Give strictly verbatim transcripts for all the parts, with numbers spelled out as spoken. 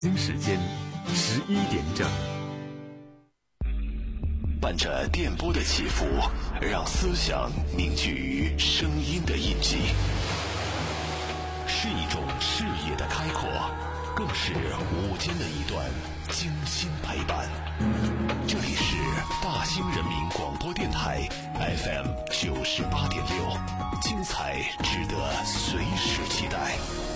京时间十一点整， 伴着电波的起伏，让思想凝聚于声音的印记，是一种视野的开阔，更是午间的一段精心陪伴。这里是大兴人民广播电台 F M 九十八点六，精彩值得随时期待。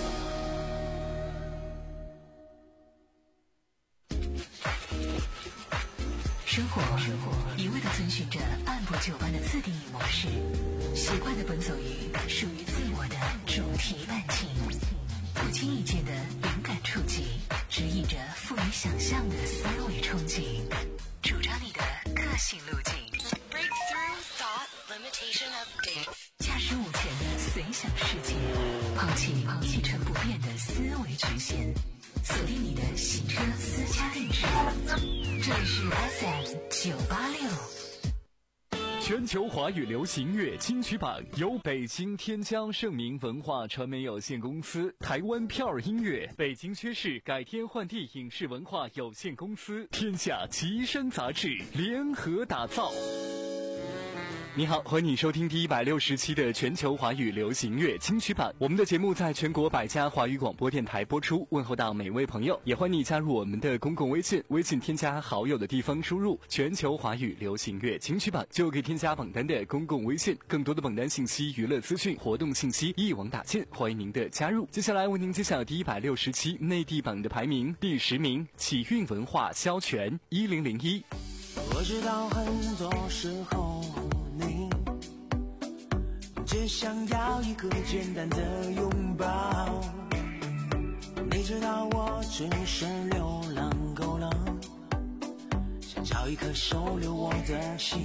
生活一味地遵循着按部就班的自定义模式，习惯地奔走于属于自我的主题感情，不经意间的灵感触及，指引着赋予想象的思维憧憬，主张你的个性路径。Breakthrough thought limitation update。驾驶午前的随想世界，抛弃一成不变的思维局限，锁定你的行车私家定制。这里是 F M 九八六。 全球华语流行乐金曲榜由北京天江盛明文化传媒有限公司、台湾票儿音乐、北京薛氏改天换地影视文化有限公司、天下奇声杂志联合打造。你好，欢迎你收听第一百六十期的全球华语流行乐金曲榜。我们的节目在全国百家华语广播电台播出，问候到每位朋友，也欢迎你加入我们的公共微信，微信添加好友的地方输入全球华语流行乐金曲榜，就可以添加榜单的公共微信，更多的榜单信息、娱乐资讯、活动信息一网打尽，欢迎您的加入。接下来为您揭晓第一百六十期内地榜的排名，第十名启运文化萧全一零零一。 我知道很多时候你只想要一个简单的拥抱，你知道我只是流浪够了，想找一颗收留我的心。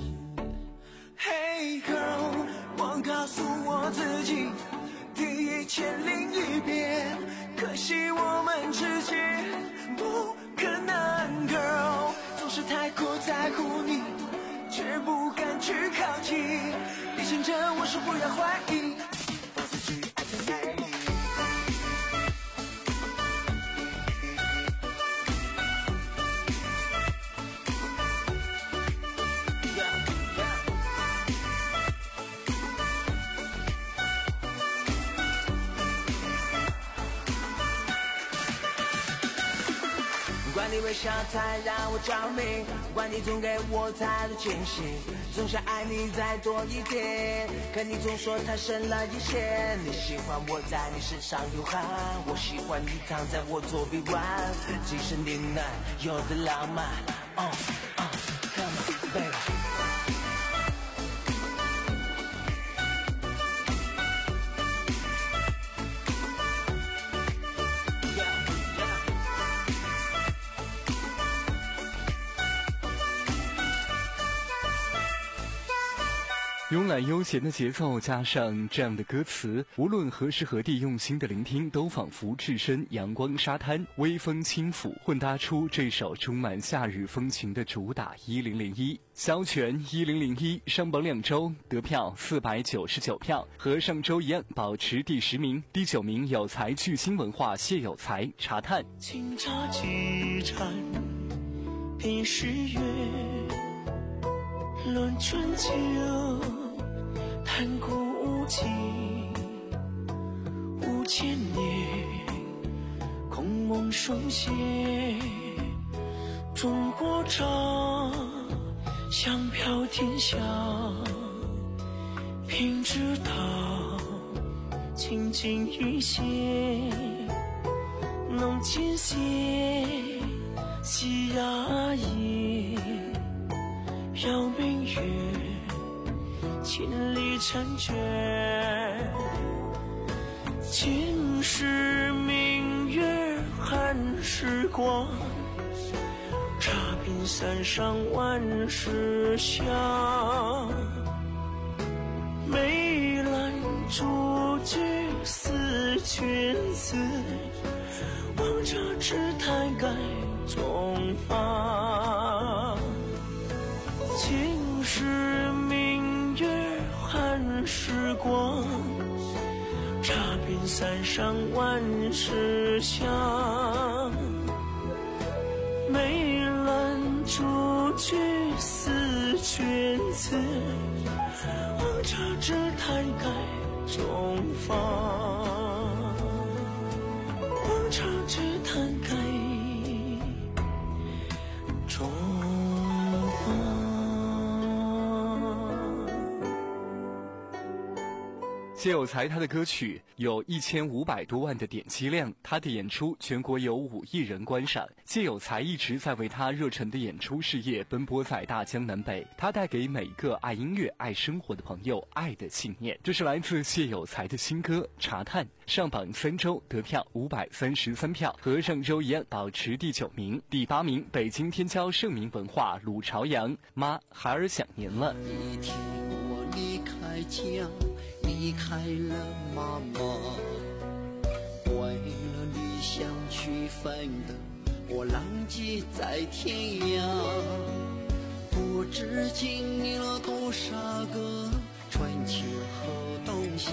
Hey girl， 我告诉我自己第一千零一遍，可惜我们之间不可能 girl， 总是太过在乎你，却不敢去靠近，提醒着我说不要怀疑，放肆去爱才美丽。管你微笑太让我着迷，管你总给我太多惊喜，总想爱你再多一点，可你总说太深了一些。你喜欢我在你身上有汗，我喜欢你躺在我左臂弯，精神呢喃有的浪漫。哦哦 Come on baby。 慵懒悠闲的节奏加上这样的歌词，无论何时何地用心的聆听，都仿佛置身阳光沙滩，微风轻抚，混搭出这首充满夏日风情的主打一零零一。萧全一零零一上榜两周，得票四百九十九票，和上周一样保持第十名。第九名有才巨星文化谢有才茶炭。 清茶几盏品诗月，论春秋谈古今，五千年空梦书写中国茶，香飘天下品之道，清净一些能见些细芽叶，飘明月千里婵娟，前世明月汉时光，茶品三上万世香，梅兰竹菊思君思，望茶池台盖中发，前世明月汉时光，茶品三上万世香。 谢有才他的歌曲有一千五百多万的点击量，他的演出全国有五亿人观赏。谢有才一直在为他热忱的演出事业奔波在大江南北，他带给每个爱音乐、爱生活的朋友爱的信念。这是来自谢有才的新歌《茶炭》，上榜三周得票五百三十三票，和上周一样保持第九名。第八名，北京天骄盛明文化鲁朝阳，妈，孩儿想您了。 一天我离开家，离开了妈妈，为了理想去奋斗，我浪迹在天涯，不知经历了多少个春秋和冬夏，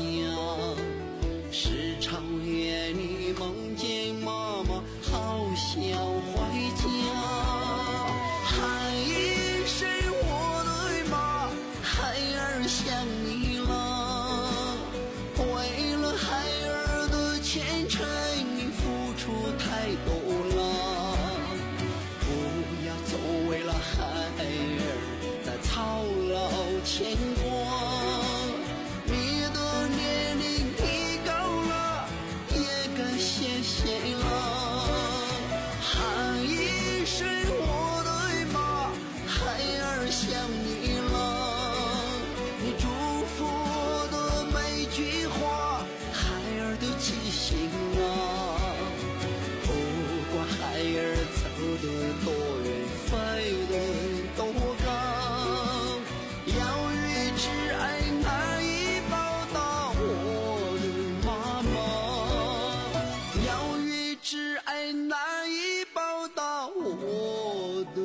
时常夜里梦见妈妈，好想回家。喊一声我的妈，孩儿想你了，为了孩儿的前程你付出太多了，不要总为了孩儿在操劳牵挂，你的年龄提高了，也该歇歇了。喊一声我的妈，孩儿想你了，你祝福的每句话，孩儿都记醒了。不管孩儿走得多远，飞得多高，要与挚爱难以报答我的妈妈，要与挚爱难以报答我的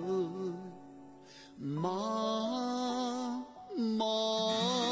妈妈。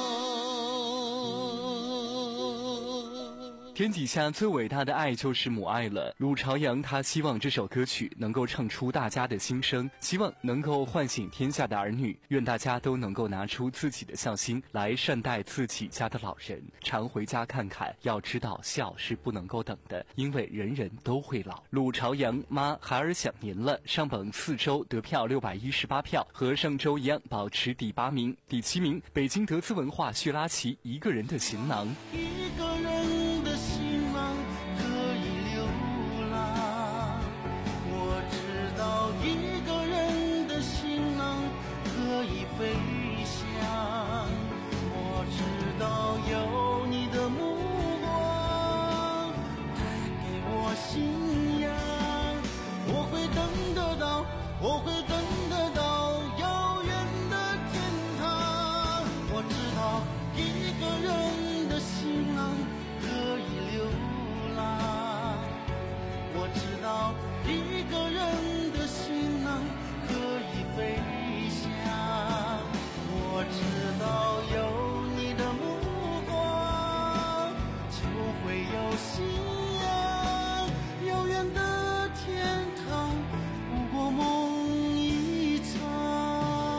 天底下最伟大的爱就是母爱了。鲁朝阳他希望这首歌曲能够唱出大家的心声，希望能够唤醒天下的儿女，愿大家都能够拿出自己的孝心来善待自己家的老人，常回家看看。要知道孝是不能够等的，因为人人都会老。鲁朝阳，妈，孩儿想您了，上榜四周得票六百一十八票，和上周一样保持第八名。第七名，北京德资文化叙拉奇一个人的行囊。 一个人的行囊可以流浪，我知道一个人的行囊可以飞翔，我知道有你的目光带给我信仰，我会等得到，我会等得到遥远的天堂。我知道一个人的行囊可以流浪，我知道一个人的行囊可以飞翔，我知道有你的目光就会有信仰，遥远的天堂不过梦一场。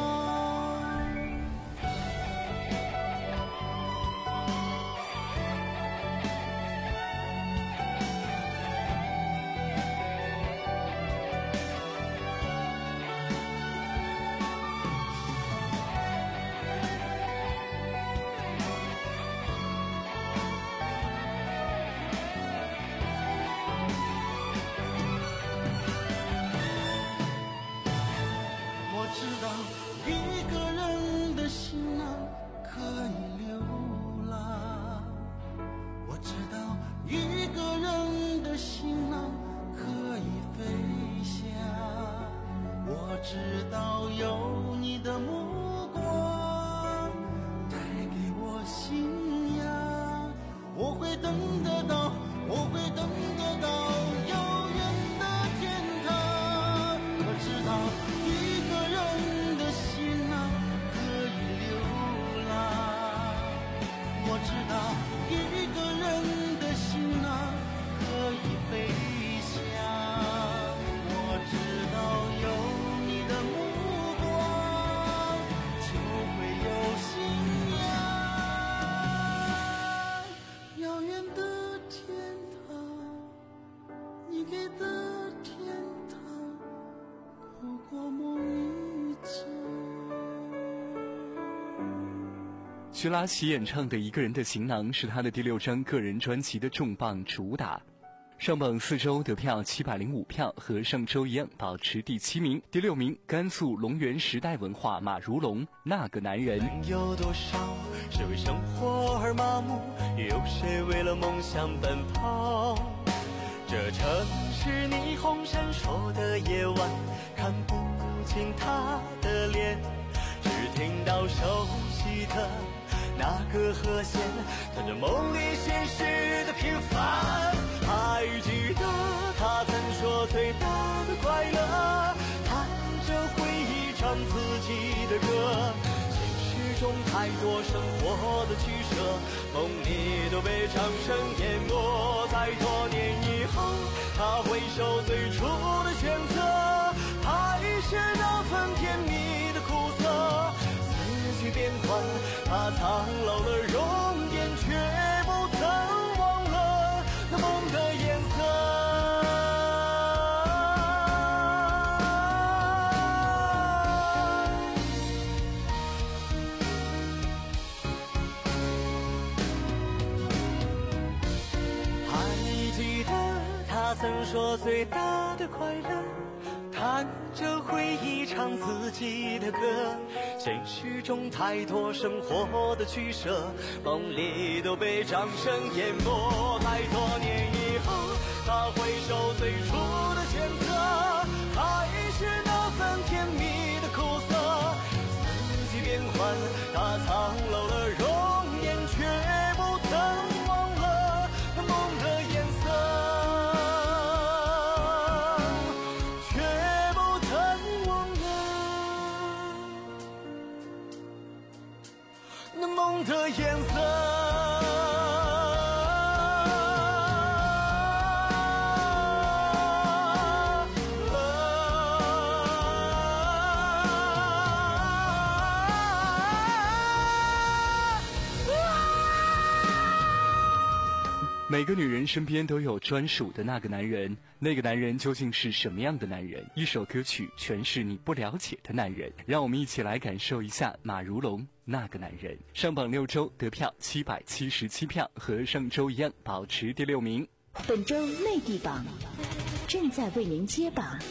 我知道一个人的行囊可以流浪，我知道一个人的行囊可以飞翔，我知道有你的目光带给我信仰，我会等得到，我会等得到遥远的天堂。我知道一个人的行囊可以流浪，我知道一个人的行囊可以飞翔，我知道有你的目光就会有信仰，遥远的天堂，你给的天堂不过梦一场。 薛拉奇演唱的《一个人的行囊》是他的第六张个人专辑的重磅主打，上榜四周得票七百零五票，和上周一样保持第七名。第六名，甘肃龙源时代文化马如龙《那个男人》。 有多少是为生活而麻木，有谁为了梦想奔跑？这城市霓虹闪烁的夜晚，看不清他的脸，只听到熟悉的那个和弦，弹着梦里现实的平凡。还记得他曾说最大的快乐，弹着回忆唱自己的歌。现实中太多生活的取舍，梦里都被掌声淹没。在多年以后，他回首最初的选择，还是那份甜蜜的苦涩。四季变换，他苍老了容颜，却不曾忘了那梦的颜色。还记得他曾说最大的快乐，弹着回忆唱自己的歌。现实中太多生活的取舍，梦里都被掌声淹没。在多年以后，他回首最初的选择，还是那份甜蜜的苦涩。四季变换，他苍老了容颜，却不曾忘了那梦的颜色。那梦的颜色。 每个女人身边都有专属的那个男人，那个男人究竟是什么样的男人？一首歌曲诠释你不了解的男人，让我们一起来感受一下马如龙《那个男人》。上榜六周得票七百七十七票，和上周一样保持第六名。 本周内地榜正在为您揭榜。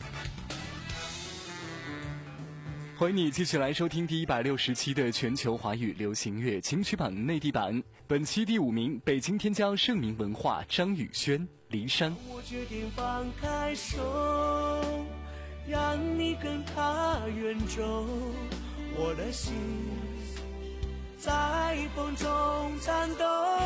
欢迎你继续来收听第一百六十期的全球华语流行乐金曲榜内地榜。本期第五名，北京天骄盛名文化张宇轩《离殇》。 我决定放开手，让你跟他远走，我的心在风中颤抖。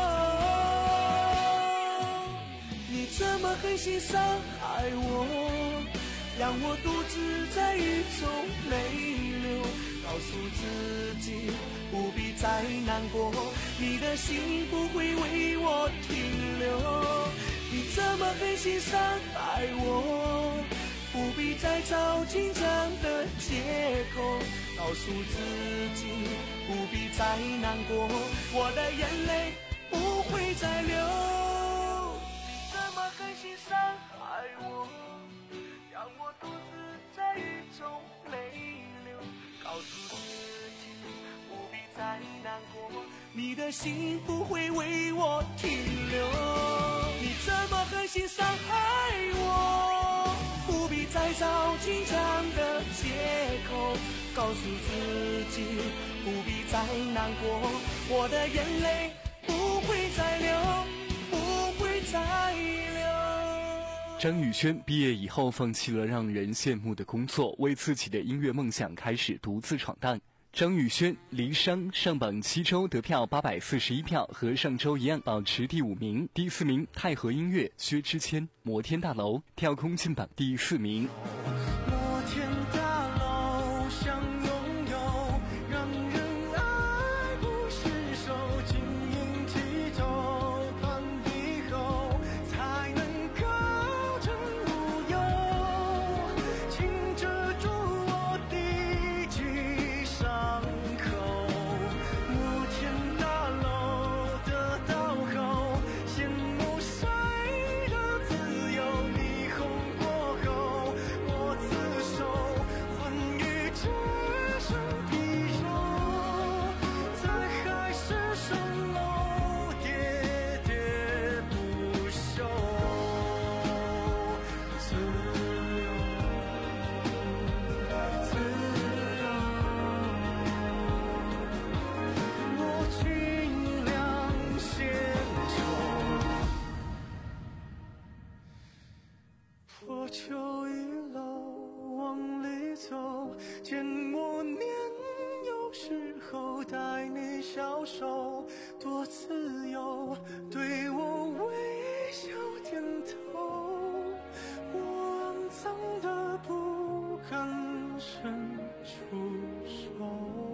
你怎么狠心伤害我，让我独自在雨中泪流，告诉自己不必再难过，你的心不会为我停留。你怎么狠心伤害我，不必再找紧张的借口，告诉自己不必再难过，我的眼泪不会再流。你怎么狠心伤害我，让我独自在雨中泪流，告诉自己不必再难过，你的心不会为我停留。你怎么狠心伤害我，不必再找紧张的借口，告诉自己不必再难过，我的眼泪不会再流，不会再流。 张宇轩毕业以后放弃了让人羡慕的工作，为自己的音乐梦想开始独自闯荡。张宇轩《离殇》上榜七周得票八百四十一票，和上周一样保持第五名。第四名太和音乐薛之谦《摩天大楼》跳空进榜第四名。 摩天大楼想拥有，让人爱不释手，晶莹剔透，碰以后才能高枕无忧，请遮住我的一伤口。摩天大楼得到后，羡慕谁的自由，霓虹过后我自首， 就一路往里走，见我年幼时候带你消瘦，多自由，对我微笑点头，我肮脏的不敢伸出手，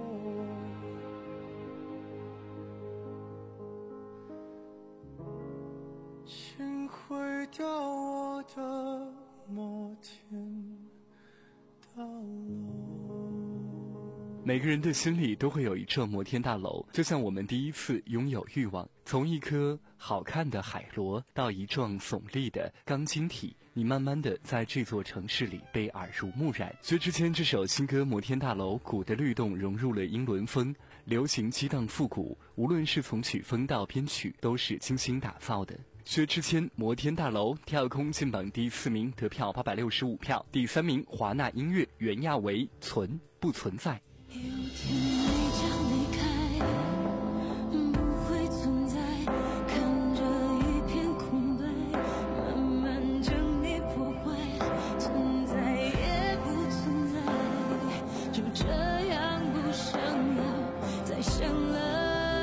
请毁掉我的摩天大楼。 每个人的心里都会有一座摩天大楼，就像我们第一次拥有欲望，从一颗好看的海螺到一幢耸立的钢筋体，你慢慢的在这座城市里被耳濡目染。薛之谦这首新歌《摩天大楼》，鼓的律动融入了英伦风，流行激荡复古，无论是从曲风到编曲都是精心打造的。薛之谦《摩天大楼》跳空进榜第四名，得票八百六十五票。第三名华纳音乐袁娅维《存不存在》。 有天你将离开，不会存在，看着一片空白，慢慢将你破坏，存在也不存在，就这样不想要再想了。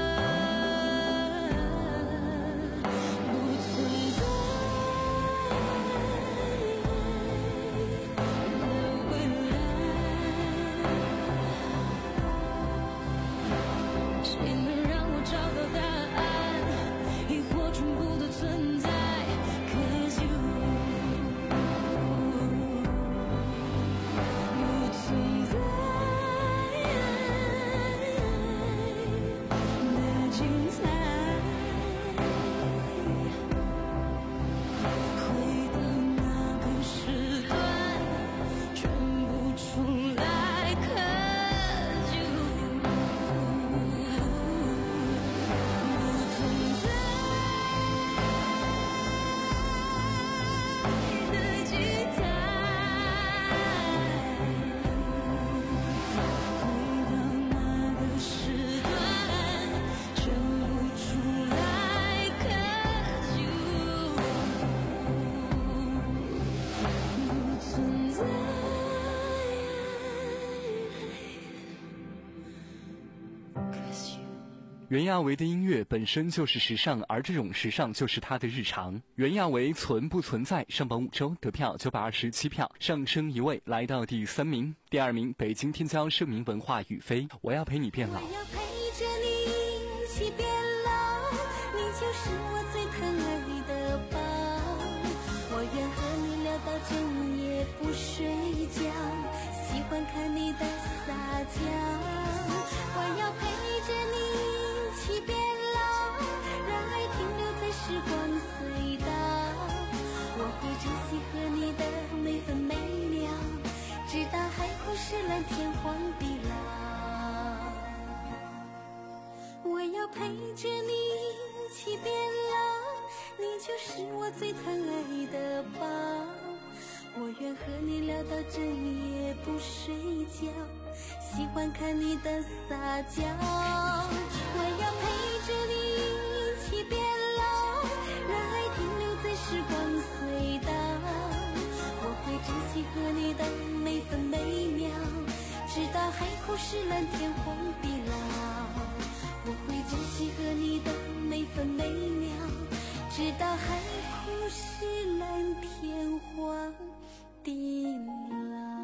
袁娅维的音乐本身就是时尚，而这种时尚就是她的日常。袁娅维存不存在上榜五周，得票九百二十七票，上升一位来到第三名。第二名北京天骄盛名文化雨飞，我要陪你变老。 我要陪着你一起变老，你就是我最疼爱的宝，我愿和你聊到整夜不睡觉，喜欢看你的撒娇，我要陪着你一起变老，让爱停留在时光隧道，我会珍惜和你的每分每秒，直到海枯石烂天荒地老。我要陪着你一起变老，你就是我最疼爱的宝，我愿和你聊到整夜不睡觉，喜欢看你的撒娇，我要陪着你一起变老，让爱停留在时光隧道，我会珍惜和你的每分每秒，直到海枯石烂天荒地老，我会珍惜和你的每分每秒，直到海枯石烂天荒地老。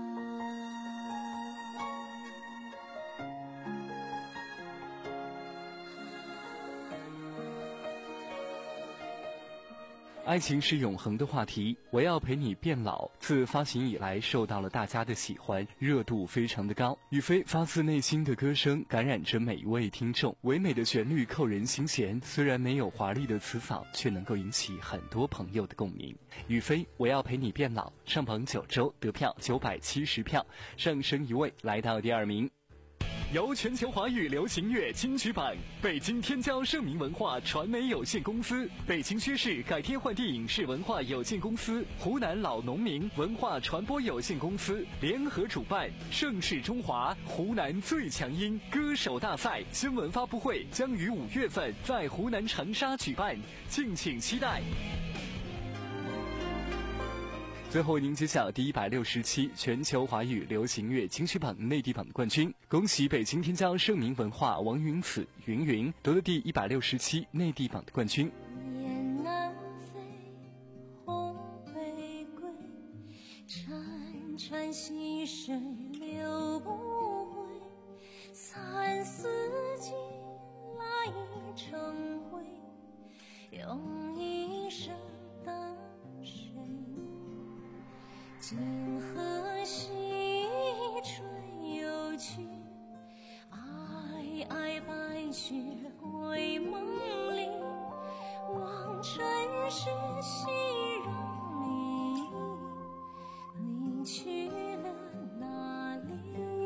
爱情是永恒的话题，我要陪你变老自发行以来受到了大家的喜欢，热度非常的高。雨飞发自内心的歌声感染着每一位听众，唯美的旋律扣人心弦，虽然没有华丽的词藻，却能够引起很多朋友的共鸣。雨飞我要陪你变老上榜九周，得票九百七十票，上升一位来到第二名。由全球华语流行乐金曲榜、北京天骄盛名文化传媒有限公司、北京薛氏改天换地影视文化有限公司、湖南老农民文化传播有限公司联合主办，盛世中华湖南最强音歌手大赛新闻发布会将于五月份在湖南长沙举办，敬请期待。 最后为您揭晓第一百六十期全球华语流行乐金曲榜内地榜的冠军，恭喜北京天骄盛名文化王云子云云得了第一百六十期内地榜的冠军。 雁南飞，鸿回归，潺潺溪水流不回，惨似锦来成灰，用一生等谁？今河西吹又去，皑皑白雪归梦里，望尘世熙攘你，你去了哪里？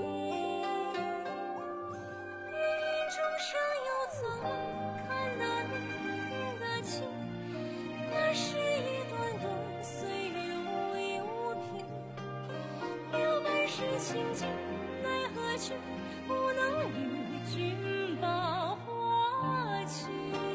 云中生又怎看得你听得清？那是一段段岁月无依无凭，留半世情景奈何却不能与君报花期。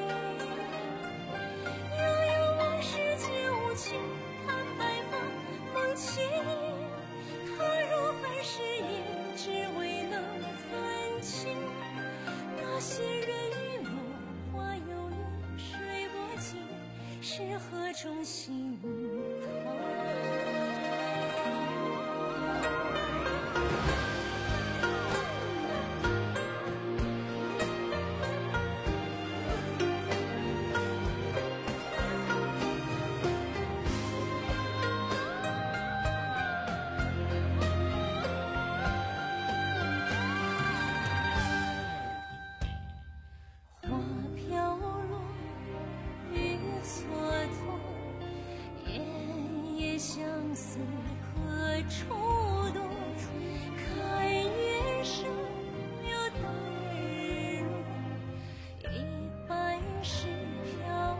悠悠往事旧情，看白发梦情，踏入凡世也只为能分清，那些人与落花有意，水波尽，是何种心态？相思可触动，看月升又待日落，一半是漂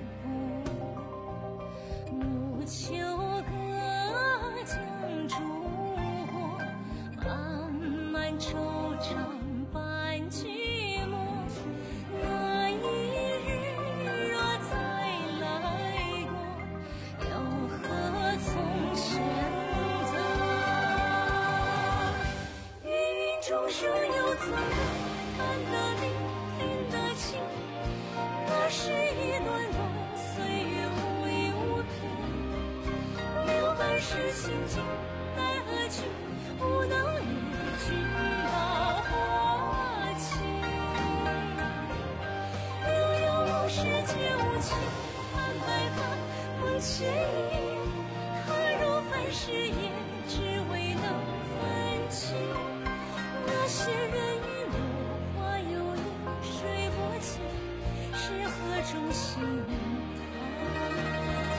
泊。暮秋隔江烛火，漫漫惆怅伴寂寞。那一日若再来过，又何从选择？芸中生又怎看得明听得清？那是一段段岁月无依无凭，留半世情景奈何却不能与君报花期。悠悠往事旧情，看白发梦情，踏入凡世也只为能分清，那些人与落花有意，水波尽，是何种心态？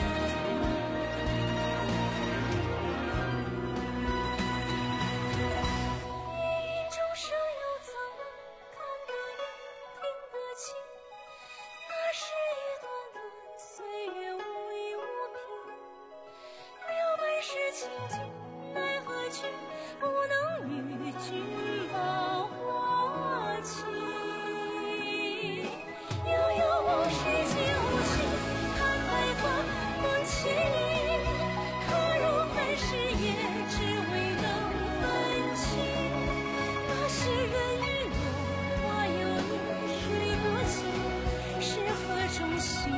云中生又怎看得明听得清？那是一段段岁月无依无凭，留半世情景奈何却不能与君报花期。悠悠往事旧情，看白发梦情，踏入凡世也只为能分清，那些人与落花有意，水波尽，是何种心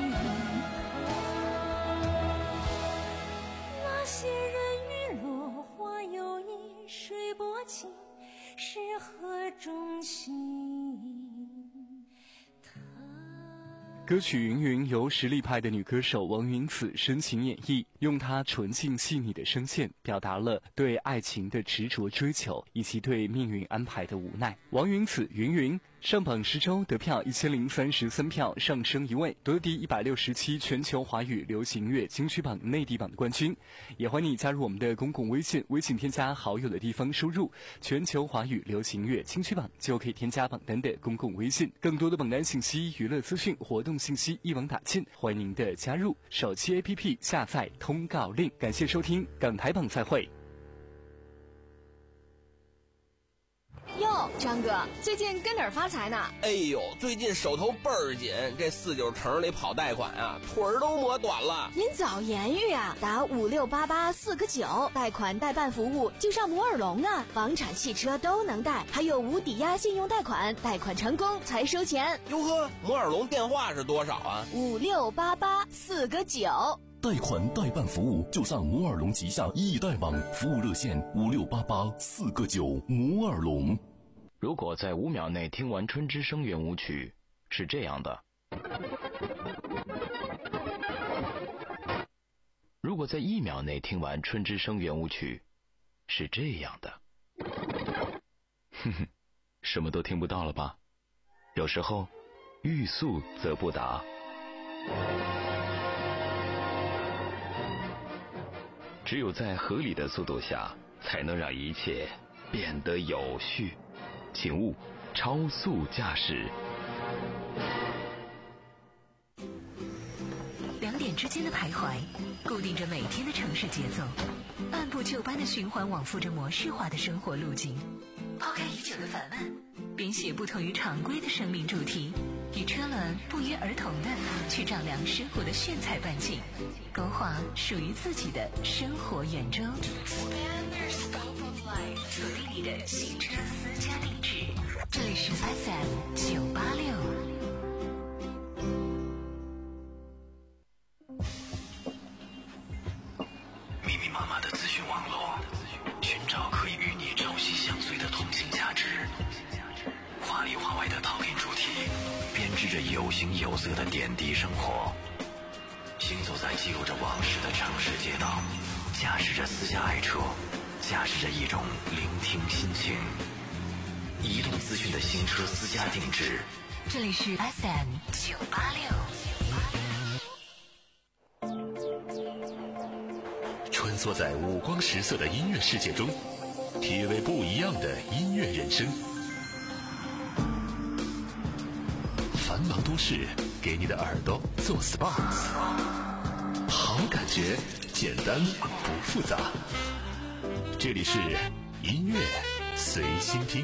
态？那些人与落花有意，水波尽，是何种心态？ 歌曲《云云》由实力派的女歌手王云子深情演绎，用她纯净细腻的声线表达了对爱情的执着追求以及对命运安排的无奈。王云子云云上榜十周得票一千零三十三票，上升一位，夺第一百六十期全球华语流行乐金曲榜内地榜的冠军。也欢迎你加入我们的公共微信，微信添加好友的地方输入全球华语流行乐金曲榜，就可以添加榜单的公共微信。更多的榜单信息、娱乐资讯、活动信息一网打尽，欢迎您的加入。手机 A P P 下载通告令。感谢收听港台榜，再会。 哟， 张哥，最近跟哪儿发财呢？ 哎呦，最近手头倍儿紧，这四九城里跑贷款啊，腿儿都磨短了。 您早言语啊，打五六八八四个九，贷款代办服务就上摩尔龙啊，房产、汽车都能贷，还有无抵押信用贷款，贷款成功才收钱。 哟呵，摩尔龙电话是多少啊？ 五六八八四个九。 贷款代办服务就上摩尔龙旗下易贷网，服务热线五六八八四个九。摩尔龙。 如果在五秒内听完春之声圆舞曲，是这样的；如果在一秒内听完春之声圆舞曲，是这样的。哼哼，什么都听不到了吧？有时候，欲速则不达。只有在合理的速度下，才能让一切变得有序。请勿超速驾驶。 两点之间的徘徊，固定着每天的城市节奏，按部就班的循环往复着模式化的生活路径。抛开已久的烦闷，编写不同于常规的生命主题，与车轮不约而同的去丈量生活的炫彩半径，勾画属于自己的生活圆周。锁定你的新车私家定制，这里是 F M 九八六。 密密麻麻的资讯网络，寻找可以与你朝夕相随的同性价值。华里华外的陶片主题，编织着有形有色的点滴生活。行走在记录着往事的城市街道，驾驶着私家爱车，驾驶着一种聆听心情。移动资讯的新车私家定制， 这里是 F M 九八六。 穿梭在五光十色的音乐世界中，体味不一样的音乐人生。繁忙都市给你的耳朵做 S P A， 好感觉简单不复杂。这里是音乐随心听。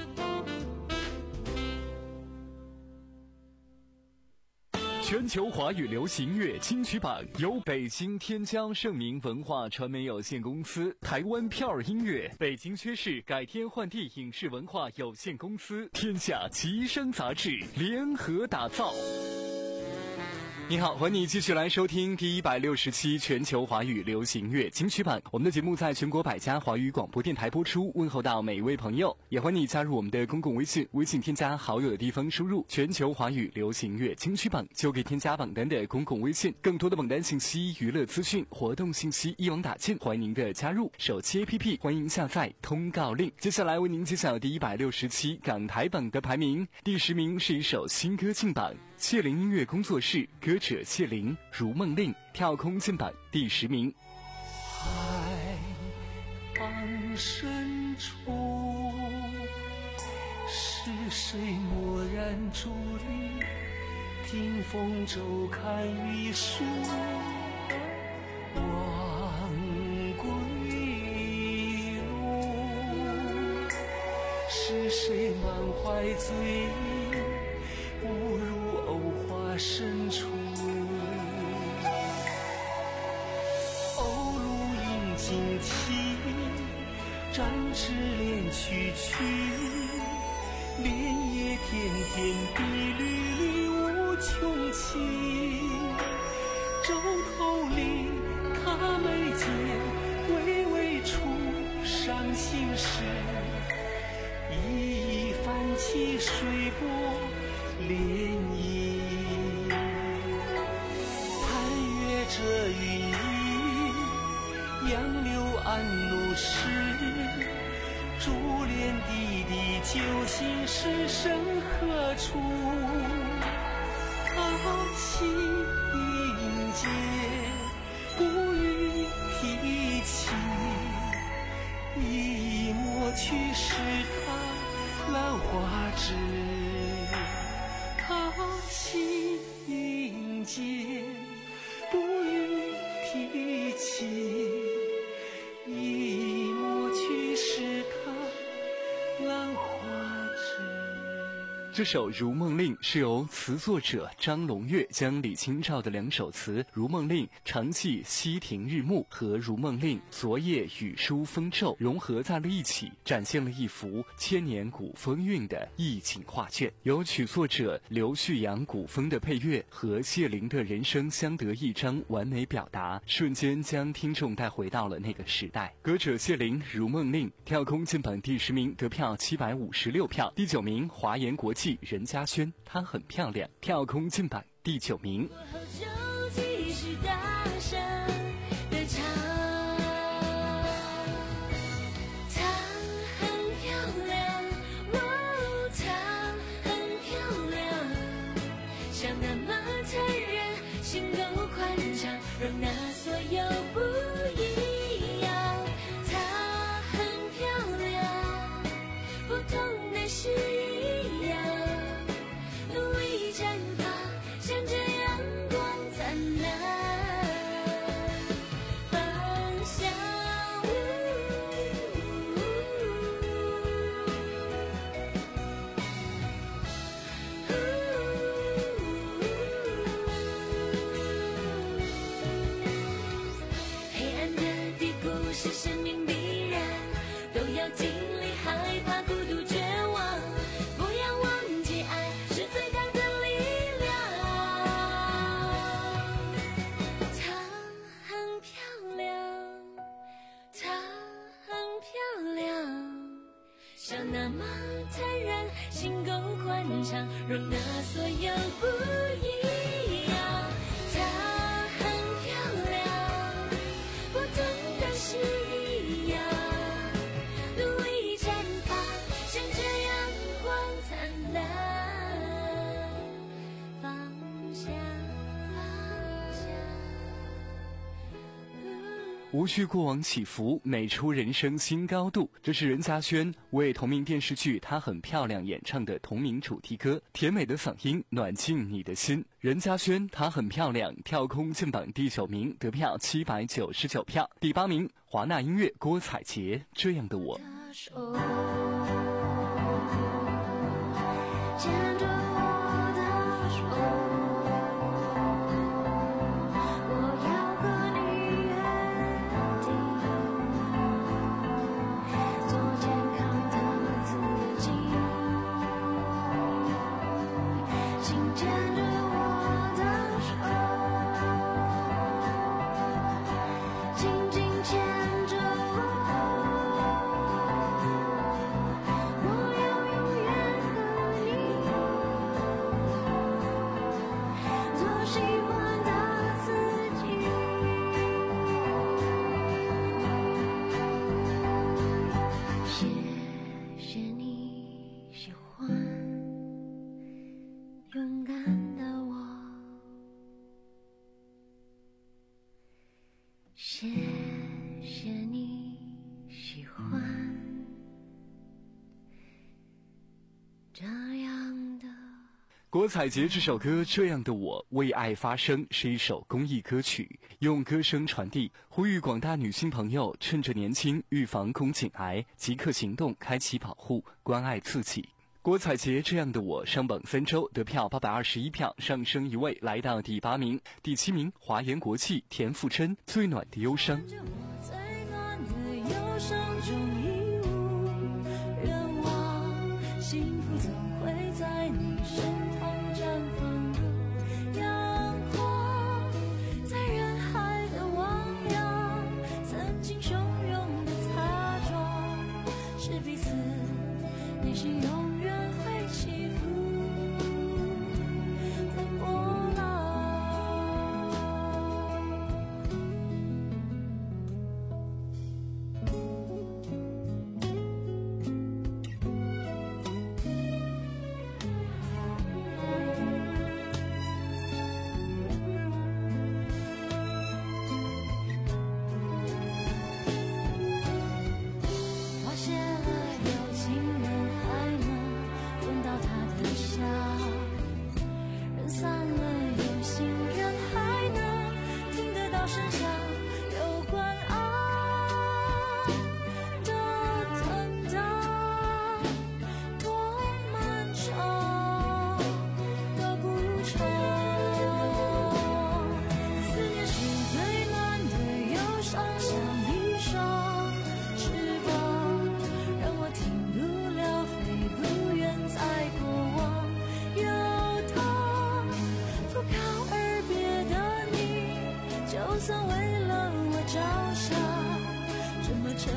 全球华语流行乐金曲榜由北京天江盛明文化传媒有限公司、台湾票儿音乐、北京薛氏改天换地影视文化有限公司、天下奇声杂志联合打造。你好，欢迎你继续来收听第一百六十期全球华语流行乐金曲榜。我们的节目在全国百家华语广播电台播出，问候到每一位朋友，也欢迎你加入我们的公共微信，微信添加好友的地方输入全球华语流行乐金曲榜，就可以添加榜单的公共微信。更多的榜单信息、娱乐资讯、活动信息一网打尽，欢迎您的加入。手机 A P P 欢迎下载通告令。接下来为您揭晓第一百六十期港台榜的排名，第十名是一首新歌进榜，谢灵音乐工作室歌者谢灵《如梦令》跳空进榜第十名。 海岸深处，是谁蓦然伫立？听风骤看雨疏，望归路。是谁满怀醉意，误入藕花深处？鸥鹭引惊啼，展翅连曲曲。莲叶点点碧缕缕无穷情。洲头里卡眉间，微微出伤心事。一一泛起水波涟漪，残月遮云影，杨柳暗怒时。珠帘滴滴，旧心事身何处？他心应接，不予提起。一一抹去是他兰花枝，他心应接，不予提起。一一抹去是他兰花这首《如梦令》是由词作者张龙岳将李清照的两首词《如梦令》常记溪亭日暮和《如梦令》昨夜雨疏风骤融合在了一起，展现了一幅千年古风韵的意境画卷。由曲作者刘旭阳古风的配乐和谢灵的人声相得益彰，完美表达，瞬间将听众带回到了那个时代。歌者谢灵《如梦令》跳空进榜第十名，得票七百五十六票。第九名华研国际任嘉萱，她很漂亮，跳空进榜第九名。 我好想继续大声地唱，她很漂亮，哦，她很漂亮，像那么残忍，心够宽敞，容纳所有不一样。她很漂亮，不同的是一样，努力绽放，向着阳光灿烂方向。黑暗的低谷是生命必然，都要经历害怕、孤独、绝望，不要忘记爱是最大的力量。她很漂亮，她很漂亮，像那么坦然，心够宽敞，容纳所有不一样。她很漂亮，不同但是一样，努力绽放，向着阳光灿烂方向。 无需过往起伏，美出人生新高度。这是任嘉萱为同名电视剧《她很漂亮》演唱的同名主题歌，甜美的嗓音暖进你的心。任嘉萱《她很漂亮》跳空进榜第九名，得票七百九十九票。第八名华纳音乐郭采洁《这样的我》。 牵着我的手，我要和你约定，做健康的自己，请牵着我的手，紧紧牵着我，我要永远和你做喜欢的自己。谢谢你喜欢勇敢的我，谢谢你喜欢这样的。 郭采洁这首歌《这样的我》为爱发声，是一首公益歌曲，用歌声传递，呼吁广大女性朋友趁着年轻预防宫颈癌，即刻行动，开启保护，关爱自己。郭采洁《这样的我》上榜三周，得票八百二十一票，上升一位来到第八名。第七名华研国际田馥甄《最暖的忧伤》。 最暖的忧伤中义无人忘，幸福总会在你身旁绽放的阳光，在人海的汪洋，曾经汹涌的擦撞，是彼此内心永远会起伏的波浪。画写了有情人海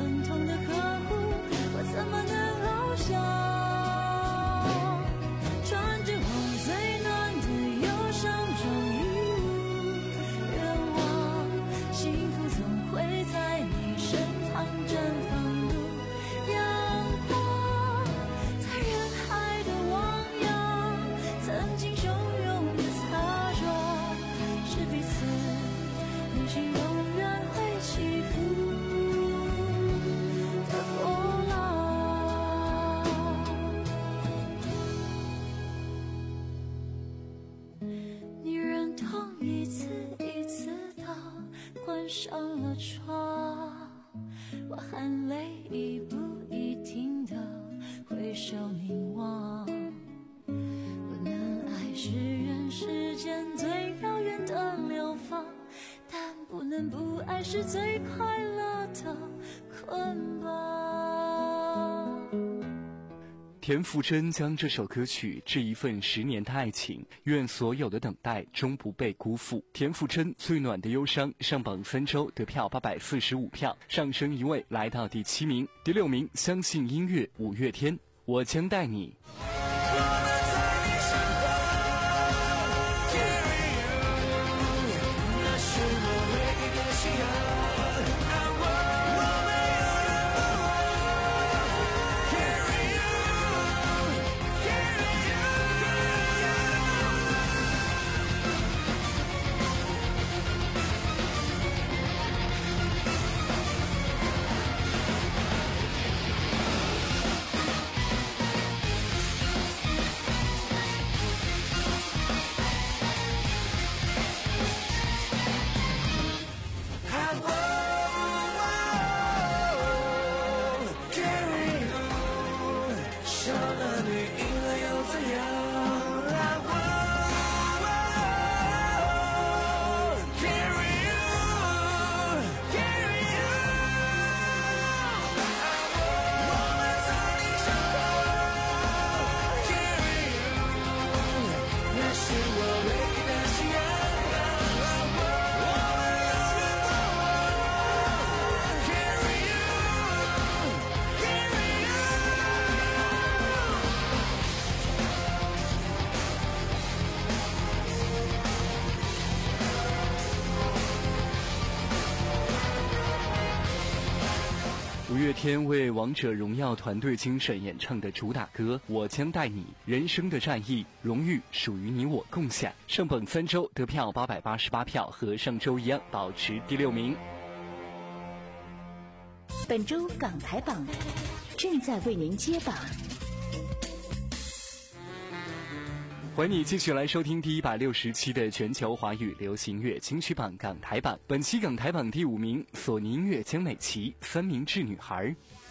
疼痛的呵护，我怎么能翱翔？穿着我最暖的忧伤，终于愿望，幸福总会在你身旁绽放。阳光在人海的汪洋，曾经汹涌的擦撞，是彼此内心永远会起伏的波浪。你忍痛一次一次地关上了窗，我含泪一步一停地回首凝望。不能爱是人世间最遥远的流放，但不能不爱是最快乐的捆绑。 田馥甄将这首歌曲致一份十年的爱情，愿所有的等待终不被辜负。田馥甄最暖的忧伤上榜三周，得票八百四十五票，上升一位来到第七名。第六名，相信音乐，五月天，我将带你。五月天为王者荣耀团队精神演唱的主打歌《我将带你》，人生的战役，荣誉属于你我共享。上榜三周，得票八百八十八票，和上周一样，保持第六名。 本周港台榜正在为您揭榜。 欢迎你继续来收听第一百六十期的全球华语流行乐金曲榜港台榜。本期港台榜第五名，索尼音乐江美琪《三明治女孩》。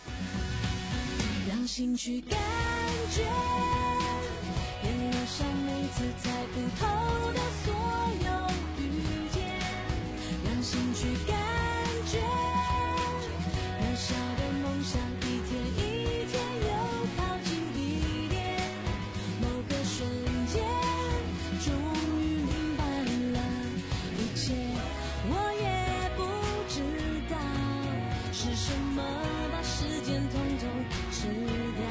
让心去感觉，沿路上每次猜不透的所有遇见，让心去感觉，渺小的梦想一天一天又靠近一点，某个瞬间终于明白了一切，我也不知道是什么把时间统统吃掉，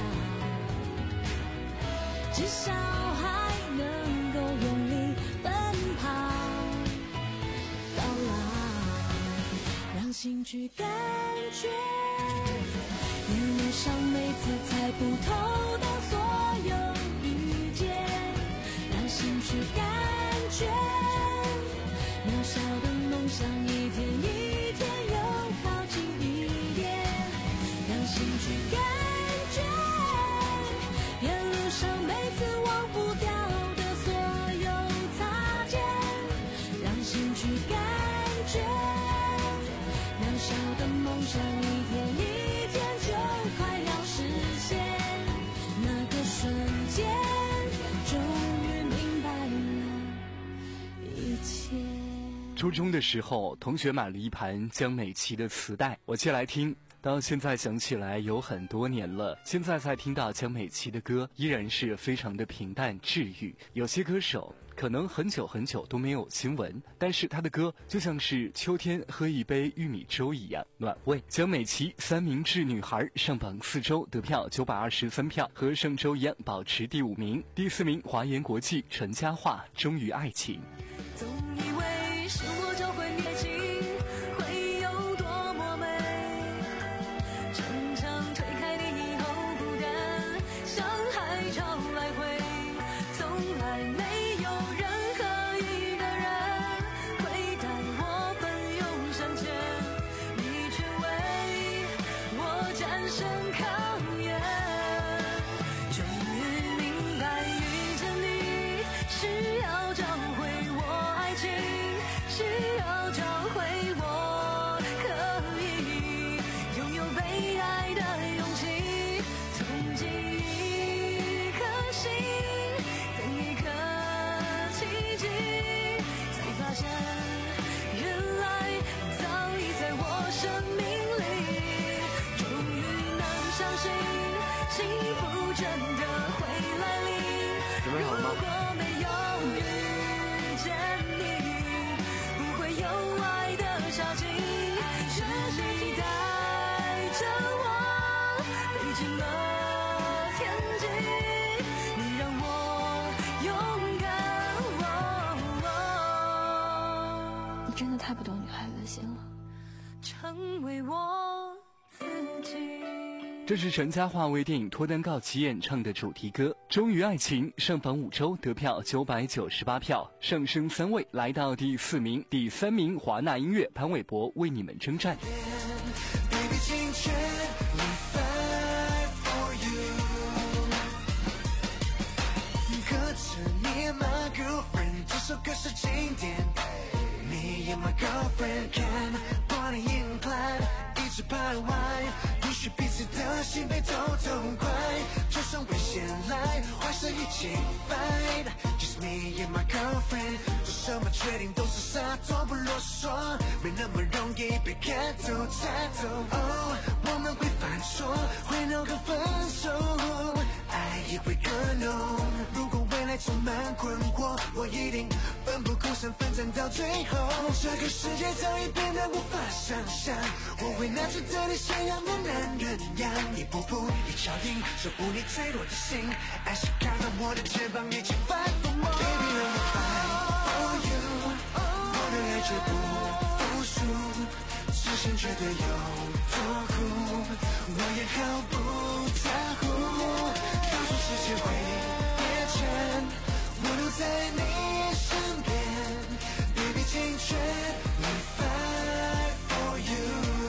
至少还能够用力奔跑到老，让心去感觉，沿路上每次猜不透的所有遇见，让心去感觉，渺小的梦想一天一天又靠近一点，让心去感觉，沿路上每次忘不掉的所有擦肩，让心去感觉，渺小的梦想一天一天就快要实现，那个瞬间终于明白了一切。 初中的时候，同学买了一盘江美琪的磁带，我借来听，到现在想起来有很多年了，现在再听到江美琪的歌依然是非常的平淡治愈。有些歌手可能很久很久都没有新闻，但是他的歌就像是秋天喝一杯玉米粥一样暖胃。江美琪三明治女孩上榜四周得票九百二十三票，和上周一样保持第五名。第四名华研国际陈嘉桦忠于爱情。 总以为是我教会你爱情会有多么美，常常推开你以后不敢像海潮来回，从来没有任何一个人会带我奔涌向前，你却为我战胜考验。终于明白遇见你是要教会我爱情，是要教会我可以拥有被爱的勇气，从记一颗心等一颗奇迹，才发现原来早已在我生命里。终于能相信幸福真的会来临，如果没有遇见你，不会有爱的夏季，是你带着我历经了天际，你让我勇敢， 你真的太不懂女孩子的心了， 成为我自己。 这是陈嘉桦为电影《脱单告急》演唱的主题歌《忠于爱情》，上榜五周得票九百九十八票，上升三位来到第四名。第三名华纳音乐潘玮柏为你们征战。 Baby， 请全力 fight for you， 可是你 my girlfriend， 这首歌是经典。Me and my girlfriend can body incline， 一直徘徊，允许彼此的心被偷偷快，就算危险来，坏事一起 fight。Just me and my girlfriend， 做什么决定都是洒脱不啰嗦，没那么容易被看透猜透。哦，我们会犯错，会闹个分手，爱也会更浓。如果未来充满困惑，我一定奋不顾身奋战到最后。这个世界早已变得无法想象，我会拿出对你想要的男人样，一步步一脚印，守护你脆弱的心，爱是靠在我的肩膀，一起 fight for more。Baby， 让我 fight for you， 我的爱绝不服输，执行绝对有多酷，我也毫不在乎，告诉世界会变成我留在你身边。Baby， 请全力 fight for you。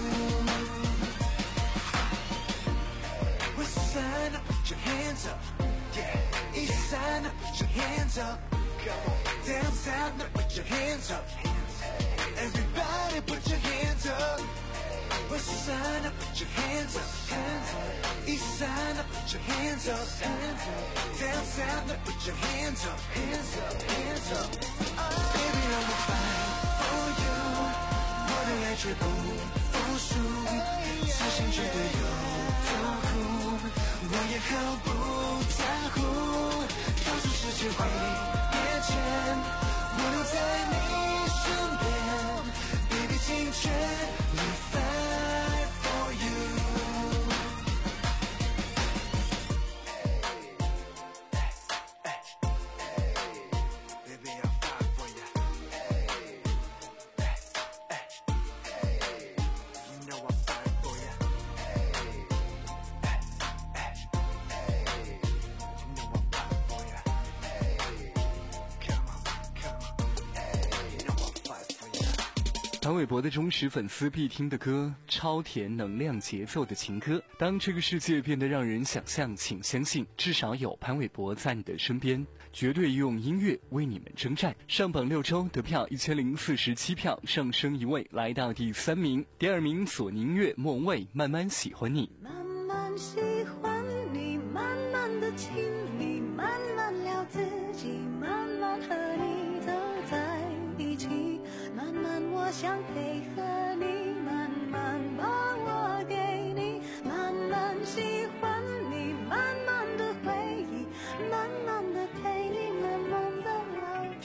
West side now put your hands up， yeah. East side now put your hands up， down south now put your hands up， everybody put your hands up。 West side now put your hands up， East side now put your hands up， down south now put your hands up， hands up hands up。 Baby， 让我 fight for you， 我的爱绝不服输，自信绝对有多酷，我也毫不在乎，告诉世界会变成我留在你身边。Baby， 请全力 fight for you。 Baby， I'll fight for you。 You know I'll fight for you。 You know I'll fight for you。 Come on come on， You know I'll fight for you。 潘玮柏的忠实粉丝必听的歌，超甜能量节奏的情歌。当这个世界变得让人想象，请相信至少有潘玮柏在你的身边，绝对用音乐为你们征战。上榜六周得票一千零四十七票，上升一位来到第三名。第二名索尼音乐莫文蔚慢慢喜欢你。 慢慢喜欢你，慢慢的亲密，慢慢聊自己，慢慢和你走在一起，慢慢我想配合你，慢慢把我给你，慢慢喜欢你，慢慢的回忆，慢慢的陪你，慢慢的老去。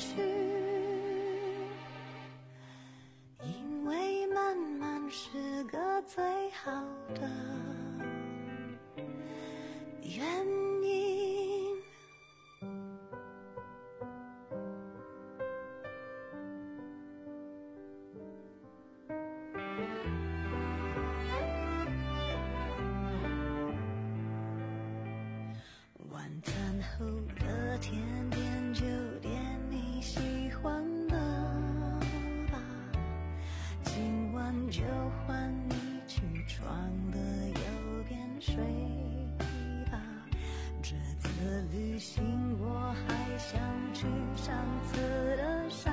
睡吧。这次旅行我还想去上次的沙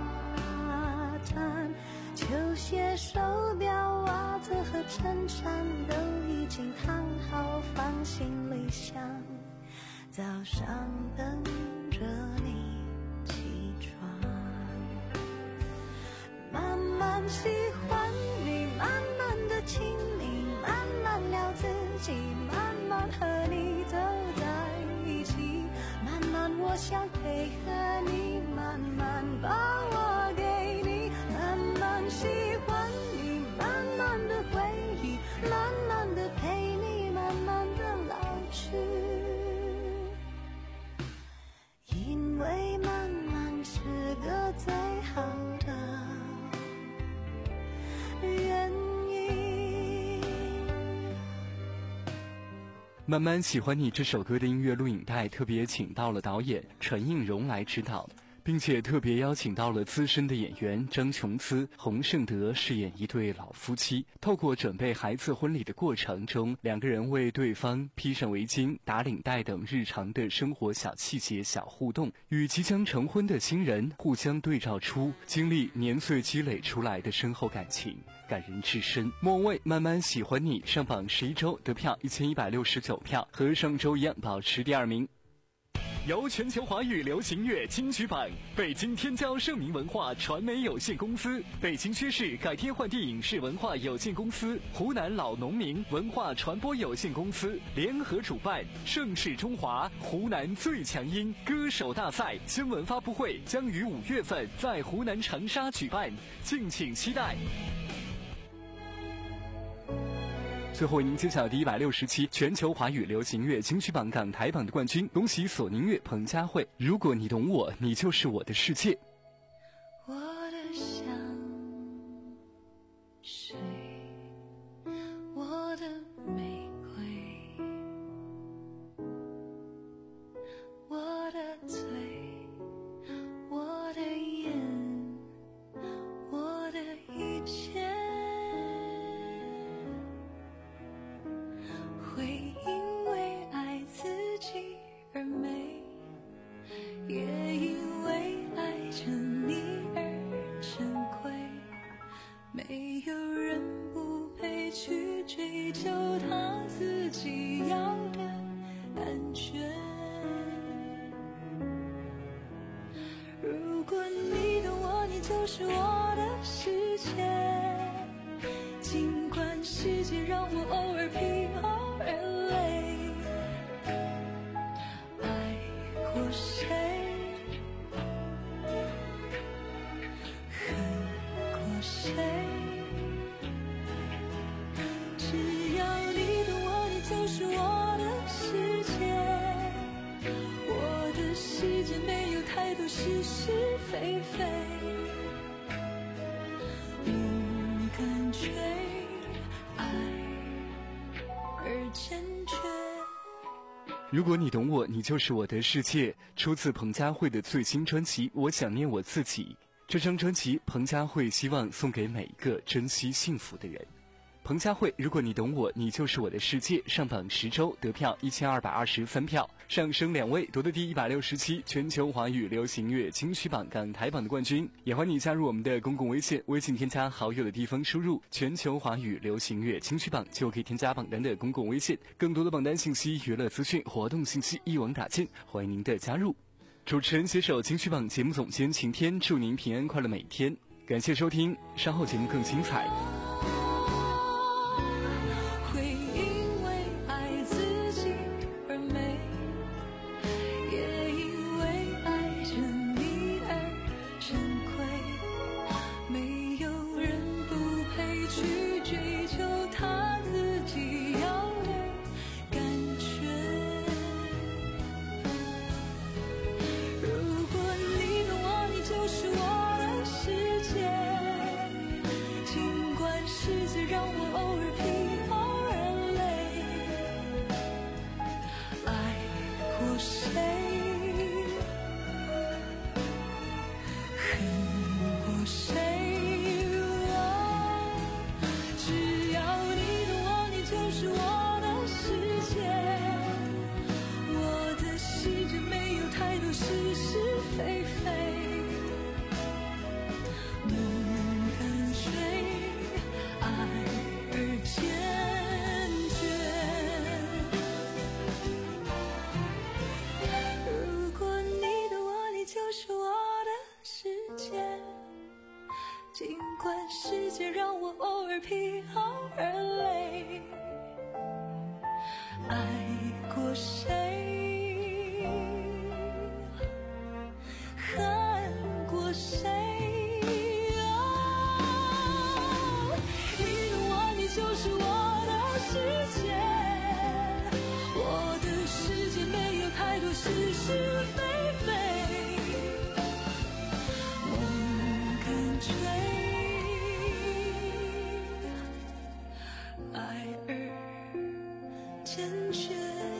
滩，球鞋、手表、袜子和衬衫都已经烫好放行李箱，早上等着你起床。慢慢喜欢你，慢慢的亲你，慢慢聊自己，慢慢和你走在一起，慢慢我想配合你，慢慢把我给你，慢慢喜欢你，慢慢的回忆，慢慢的陪你，慢慢的老去，因为慢慢是个最好的原因。 慢慢喜欢你这首歌的音乐录影带特别请到了导演陈映蓉来指导，并且特别邀请到了资深的演员张琼姿、洪胜德饰演一对老夫妻。透过准备孩子婚礼的过程中，两个人为对方披上围巾、打领带等日常的生活小细节、小互动，与即将成婚的新人互相对照出经历年岁积累出来的深厚感情，感人至深。莫文蔚慢慢喜欢你上榜十一周，得票一千一百六十九票，和上周一样保持第二名。由全球华语流行乐金曲榜、北京天骄盛名文化传媒有限公司、北京薛氏改天换地影视文化有限公司、湖南老农民文化传播有限公司联合主办盛世中华湖南最强音歌手大赛新闻发布会，将于五月份在湖南长沙举办，敬请期待。最后为您揭晓第一百六十期全球华语流行乐金曲榜港台榜的冠军，恭喜索尼乐彭佳慧。如果你懂我，你就是我的世界。 我的香水，我的玫瑰，我的嘴，我的眼，我的一切，会因为爱自己而美，也因为爱着你而珍贵。没有人不配去追求他自己要的感觉。如果你懂我，你就是我的世界。尽管世界让我偶尔疲劳而累，爱过谁，恨过谁，只要你懂我，你就是我的世界。我的世界没有太多是是非非，我感觉而坚决。 如果你懂我，你就是我的世界，出自彭佳慧的最新专辑《我想念我自己》。这张专辑，彭佳慧希望送给每一个珍惜幸福的人。彭佳慧，如果你懂我，你就是我的世界，上榜十周，得票一千二百二十三票，上升两位，夺得第一百六十期全球华语流行乐金曲榜港台榜的冠军。也欢迎你加入我们的公共微信，微信添加好友的地方输入全球华语流行乐金曲榜，就可以添加榜单的公共微信。更多的榜单信息、娱乐资讯、活动信息一网打尽，欢迎您的加入。主持人携手金曲榜节目总监晴天，祝您平安快乐每天。感谢收听，稍后节目更精彩。 只要你懂我，你就是我的是是非非，梦跟随，爱而坚决。如果你的我，你就是我的世界，尽管世界让我偶尔疲劳而累，爱过谁，恨过谁，哦，你的我，你就是我的世界，我的世界没有太多是是非非，梦跟随，爱而坚决。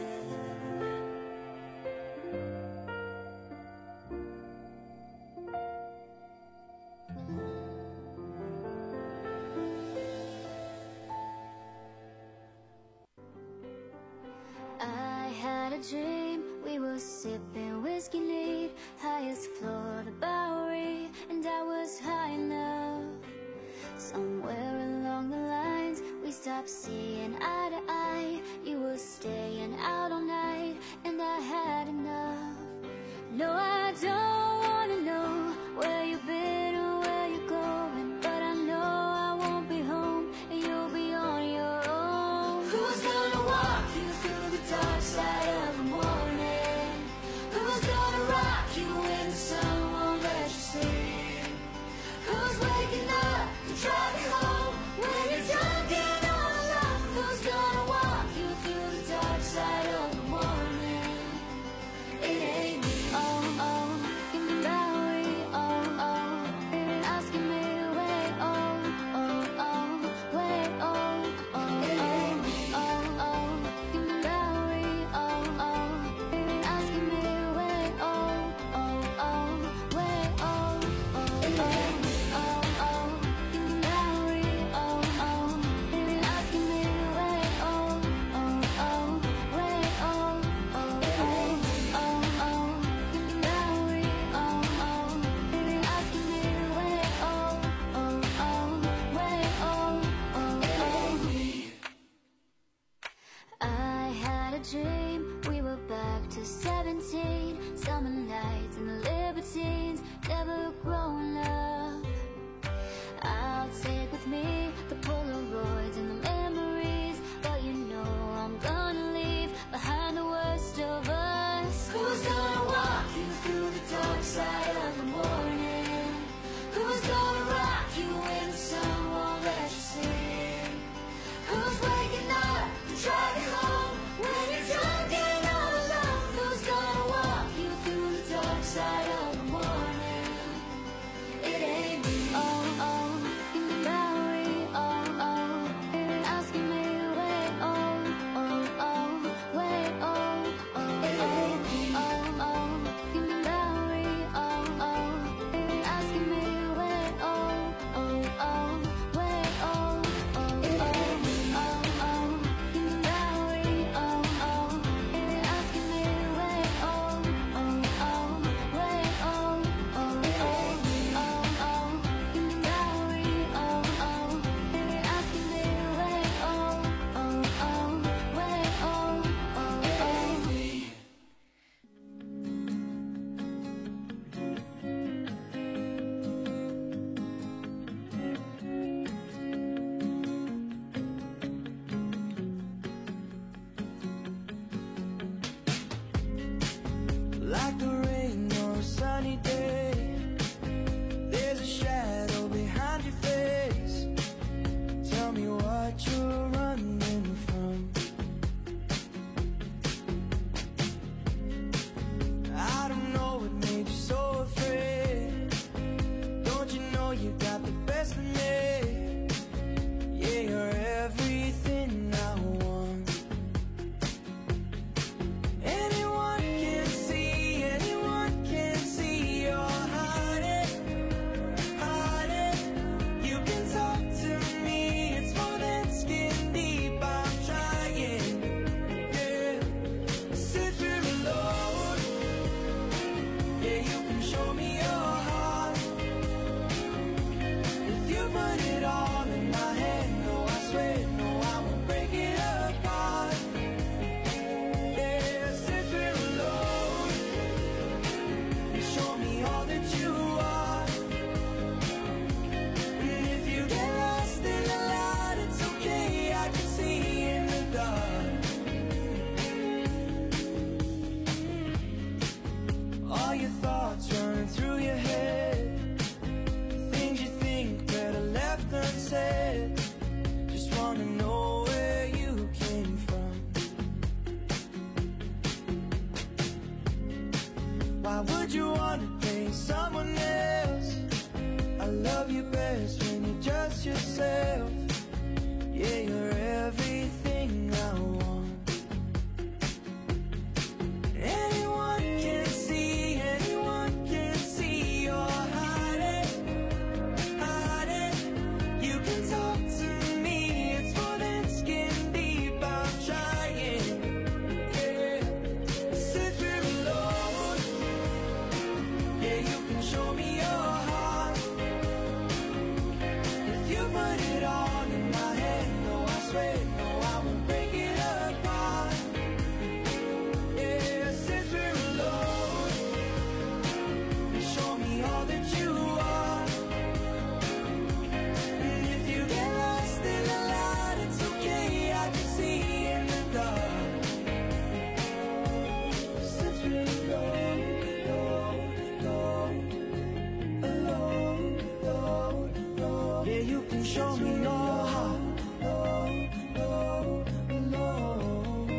I had a dream, we were sipping whiskey neat, highest floor of the Bowery, and I was high enough. Somewhere along the lines, we stopped seeing eye to eye. You were staying out all night, and I had enough. No, I don't wanna know where you've been or where you're going, but I know I won't be home, and you'll be on your own. Who's gonna walk you through the dark side of the morning? Who's gonna rock you when the sun won't let you sleep? Who's waking up and driving home when you're drunk and all alone? Who's gonna walk you through the dark side of the morning? It ain't me. Oh, oh, give me Bowery. Oh, oh, been asking me wait. Oh, oh, oh, wait. Oh, oh, it ain't me. Oh, oh, give me Bowery. Oh, oh, been asking me wait. Oh, oh, oh, wait. Oh, oh, it ain't me. Oh, oh, give me Bowery. Oh, oh, been asking me wait. Oh, oh, oh, wait. Oh, oh, it ain't me. Oh, oh, give me Bowery. Oh, oh, been asking me wait. Oh, oh, oh, wait. Oh, oh, it ain't me. I had a dream, we were back to seventeen, summer nights and the libertines, never grown up. I'll take with me the Polaroids and the memories, but you know I'm gonna leave behind the worst of us. Who's gonna walk you through the dark side of the morning? Who's gonna rock you when the sun won't let you sleep? Who's waking up and driving home when you're drunk and all alone? Who's gonna walk you through the dark side of the morning? It ain't me. Oh, oh, give me Bowery. Why would you wanna date someone else? I love you best when you're just yourself. Yeah, you're everything I want. Anyone can see, anyone can see you're hiding, hiding. You can talk to me, it's more than skin deep, I'm trying. Yeah, since we're alone, yeah, you can show me your heart. If you put it on in my hand, no, I swear, no, I won't break it apart. Yeah, since we're alone, you show me all that you are. And if you get lost in the light, it's okay, I can see in the dark. Since we're alone, alone, alone, alone, alone. Yeah, you can show me your heart. Alone, alone, alone.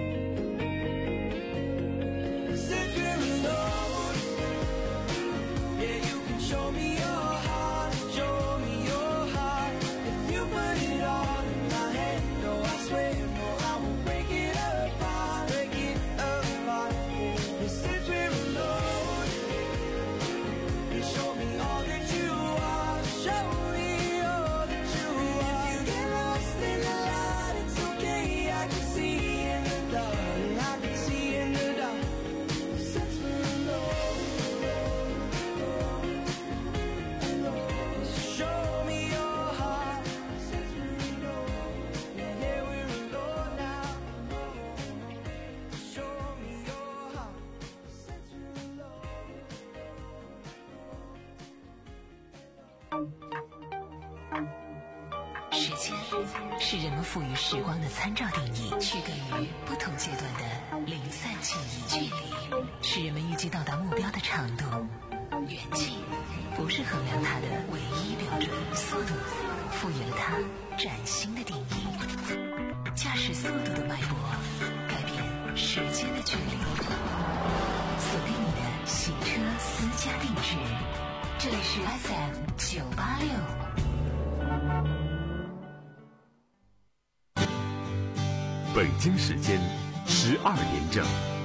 Since we're alone, yeah, you can show me your heart. Show me your heart. If you put it all in my hand, no, I swear, no, I won't break it apart. Break it apart. Yeah, since we're alone, you show me all that you are. Show me all that you are. If you get lost in the light, it's okay, I can see in the dark. I can see in the dark. Since we're alone, alone, show me your heart. Since we're alone, yeah, we're alone now. Show me your heart. Since we're alone. 时间是人们赋予时光的参照定义，区隔于不同阶段的零散记忆。距离是人们预计到达目标的长度，远近不是衡量它的唯一标准。速度赋予了它崭新的定义。驾驶速度的脉搏，改变时间的距离。锁定你的行车私家定制，这里是 F M 九八六。 北京时间十二点整。